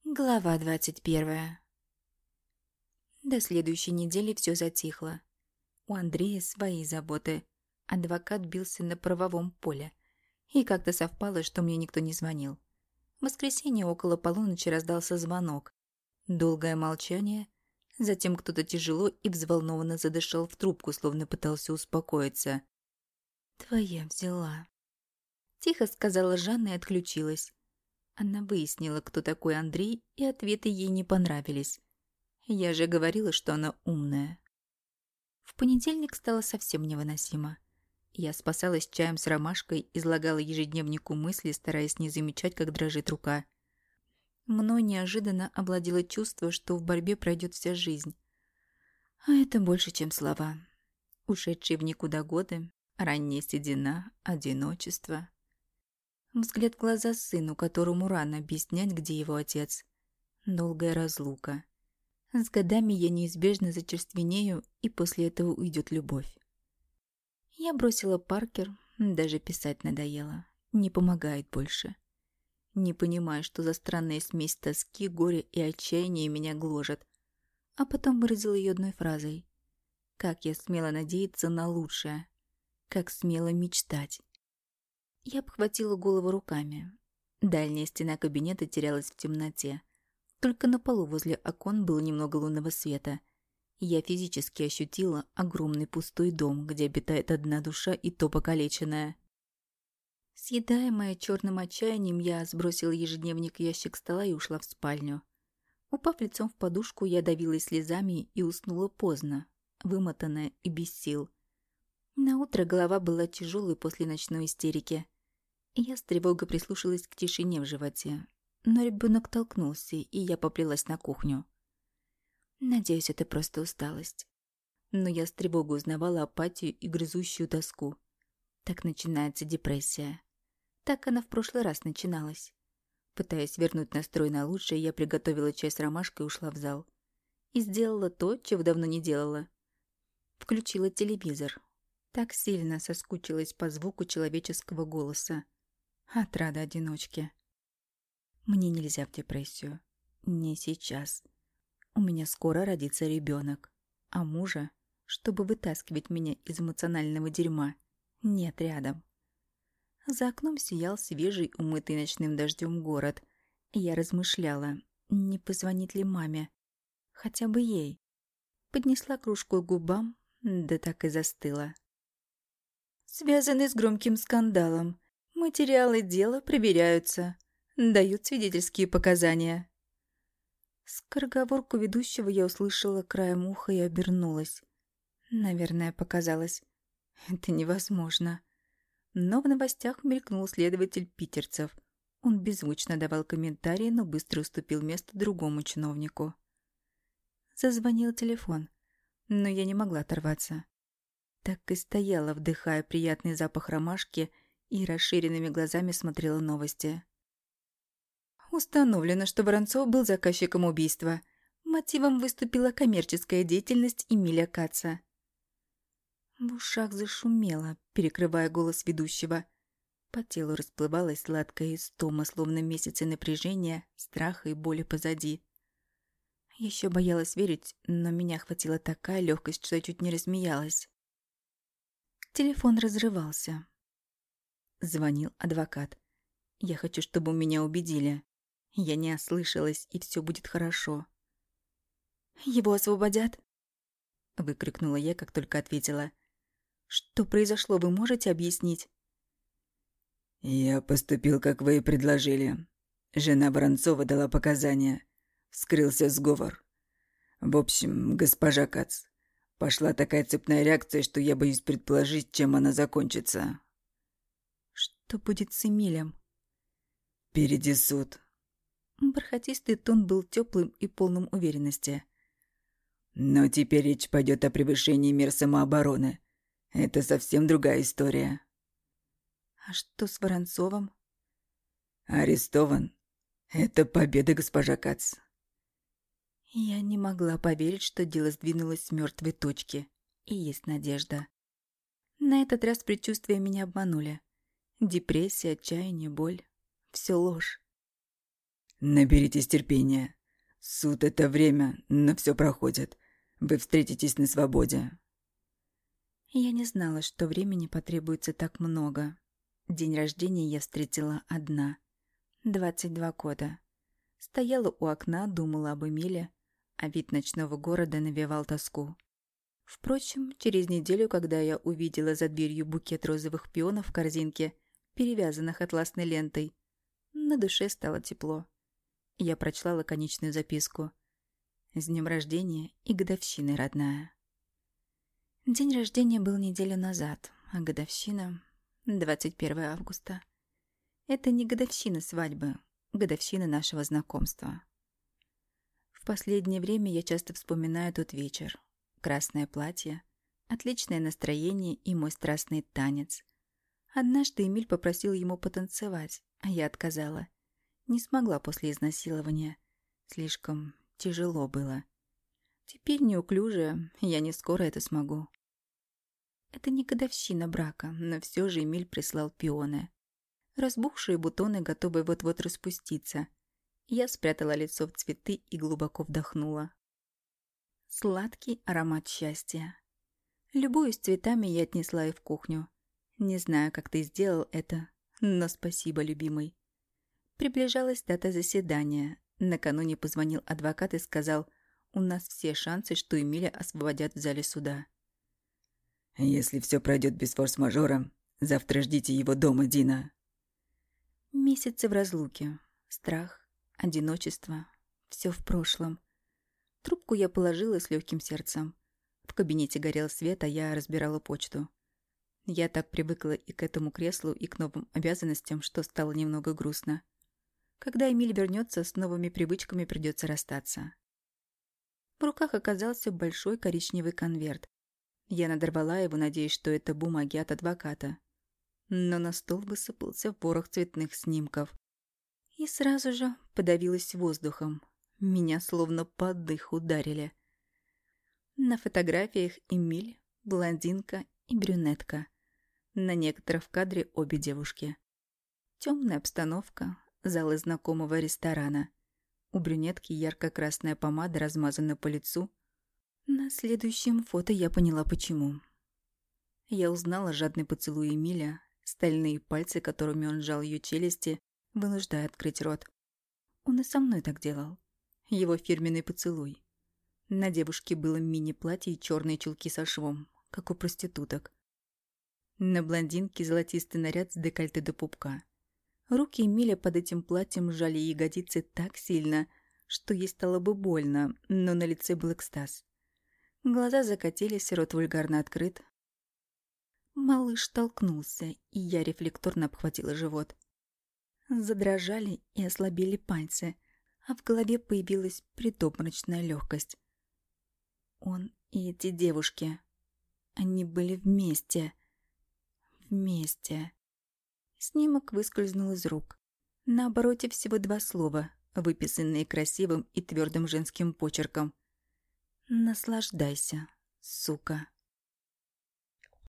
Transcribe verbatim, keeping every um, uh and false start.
Глава двадцать первая. До следующей недели все затихло. У Андрея свои заботы. Адвокат бился на правовом поле. И как-то совпало, что мне никто не звонил. В воскресенье около полуночи раздался звонок. Долгое молчание. Затем кто-то тяжело и взволнованно задышал в трубку, словно пытался успокоиться. «Твоя взяла», — тихо сказала Жанна и отключилась. Она выяснила, кто такой Андрей, и ответы ей не понравились. Я же говорила, что она умная. В понедельник стало совсем невыносимо. Я спасалась чаем с ромашкой, излагала ежедневнику мысли, стараясь не замечать, как дрожит рука. Мной неожиданно овладело чувство, что в борьбе пройдет вся жизнь. А это больше, чем слова. Ушедшие в никуда годы, ранняя седина, одиночество. Взгляд в глаза сыну, которому рано объяснять, где его отец. Долгая разлука. С годами я неизбежно зачерственею, и после этого уйдет любовь. Я бросила Паркер, даже писать надоело. Не помогает больше. Не понимаю, что за странная смесь тоски, горя и отчаяния меня гложет. А потом выразила ее одной фразой. Как я смела надеяться на лучшее. Как смела мечтать. Я обхватила голову руками. Дальняя стена кабинета терялась в темноте. Только на полу возле окон было немного лунного света. Я физически ощутила огромный пустой дом, где обитает одна душа, и то покалеченная. Съедаемая черным отчаянием, я сбросила ежедневник в ящик стола и ушла в спальню. Упав лицом в подушку, я давилась слезами и уснула поздно, вымотанная и без сил. Наутро голова была тяжелой после ночной истерики. Я с тревогой прислушалась к тишине в животе, но ребенок толкнулся, и я поплелась на кухню. Надеюсь, это просто усталость. Но я с тревогой узнавала апатию и грызущую тоску. Так начинается депрессия. Так она в прошлый раз начиналась. Пытаясь вернуть настрой на лучшее, я приготовила чай с ромашкой и ушла в зал. И сделала то, чего давно не делала. Включила телевизор. Так сильно соскучилась по звуку человеческого голоса. Отрада одиночки. Мне нельзя в депрессию. Не сейчас. У меня скоро родится ребенок. А мужа, чтобы вытаскивать меня из эмоционального дерьма, нет рядом. За окном сиял свежий, умытый ночным дождем город. Я размышляла, не позвонить ли маме. Хотя бы ей. Поднесла кружку к губам, да так и застыла. Связаны с громким скандалом. Материалы дела проверяются. Дают свидетельские показания. Скороговорку ведущего я услышала краем уха и обернулась. Наверное, показалось. Это невозможно. Но в новостях мелькнул следователь Питерцев. Он беззвучно давал комментарии, но быстро уступил место другому чиновнику. Зазвонил телефон, но я не могла оторваться. Так и стояла, вдыхая приятный запах ромашки, и расширенными глазами смотрела новости. Установлено, что Воронцов был заказчиком убийства. Мотивом выступила коммерческая деятельность Эмиля Каца. В ушах зашумело, перекрывая голос ведущего. По телу расплывалась сладкая истома, словно месяцы напряжения, страха и боли позади. Еще боялась верить, но меня охватила такая легкость, что я чуть не рассмеялась. Телефон разрывался. Звонил адвокат. Я хочу, чтобы меня убедили. Я не ослышалась, и все будет хорошо. «Его освободят?» Выкрикнула я, как только ответила. «Что произошло, вы можете объяснить?» «Я поступил, как вы и предложили. Жена Воронцова дала показания. Вскрылся сговор. В общем, госпожа Кац, пошла такая цепная реакция, что я боюсь предположить, чем она закончится». «Что будет с Эмилем?» «Впереди суд». Бархатистый тон был теплым и полным уверенности. «Но теперь речь пойдет о превышении мер самообороны. Это совсем другая история». «А что с Воронцовым?» «Арестован. Это победа, госпожа Кац». Я не могла поверить, что дело сдвинулось с мертвой точки. И есть надежда. На этот раз предчувствия меня обманули. Депрессия, отчаяние, боль. Все ложь. Наберитесь терпения. Суд — это время, но все проходит. Вы встретитесь на свободе». Я не знала, что времени потребуется так много. День рождения я встретила одна. Двадцать два года. Стояла у окна, думала об Эмиле, а вид ночного города навевал тоску. Впрочем, через неделю, когда я увидела за дверью букет розовых пионов в корзинке, перевязанных атласной лентой, на душе стало тепло. Я прочла лаконичную записку. «С днем рождения и годовщины, родная». День рождения был неделю назад, а годовщина — двадцать первого августа. Это не годовщина свадьбы, годовщина нашего знакомства. В последнее время я часто вспоминаю тот вечер. Красное платье, отличное настроение и мой страстный танец. Однажды Эмиль попросил ему потанцевать, а я отказала. Не смогла после изнасилования. Слишком тяжело было. Теперь неуклюжая, я не скоро это смогу. Это не годовщина брака, но все же Эмиль прислал пионы. Разбухшие бутоны, готовые вот-вот распуститься. Я спрятала лицо в цветы и глубоко вдохнула. Сладкий аромат счастья. Любуюсь цветами, я отнесла их в кухню. Не знаю, как ты сделал это, но спасибо, любимый. Приближалась дата заседания. Накануне позвонил адвокат и сказал, у нас все шансы, что Эмиля освободят в зале суда. «Если все пройдет без форс-мажора, завтра ждите его дома, Дина». Месяцы в разлуке. Страх, одиночество. Все в прошлом. Трубку я положила с легким сердцем. В кабинете горел свет, а я разбирала почту. Я так привыкла и к этому креслу, и к новым обязанностям, что стало немного грустно. Когда Эмиль вернется, с новыми привычками придется расстаться. В руках оказался большой коричневый конверт. Я надорвала его, надеясь, что это бумаги от адвоката. Но на стол высыпался ворох цветных снимков. И сразу же подавилась воздухом. Меня словно под дых ударили. На фотографиях Эмиль, блондинка и брюнетка. На некоторых в кадре обе девушки. Темная обстановка, залы знакомого ресторана. У брюнетки ярко-красная помада размазана по лицу. На следующем фото я поняла, почему. Я узнала жадный поцелуй Эмиля, стальные пальцы, которыми он сжал ее челюсти, вынуждая открыть рот. Он и со мной так делал. Его фирменный поцелуй. На девушке было мини-платье и черные чулки со швом, как у проституток. На блондинке золотистый наряд с декольте до пупка. Руки Эмиля под этим платьем сжали ягодицы так сильно, что ей стало бы больно, но на лице был экстаз. Глаза закатились, рот вульгарно открыт. Малыш толкнулся, и я рефлекторно обхватила живот. Задрожали и ослабели пальцы, а в голове появилась предобморочная легкость. Он и эти девушки. Они были вместе. Вместе. Снимок выскользнул из рук. На обороте всего два слова, выписанные красивым и твердым женским почерком. «Наслаждайся, сука».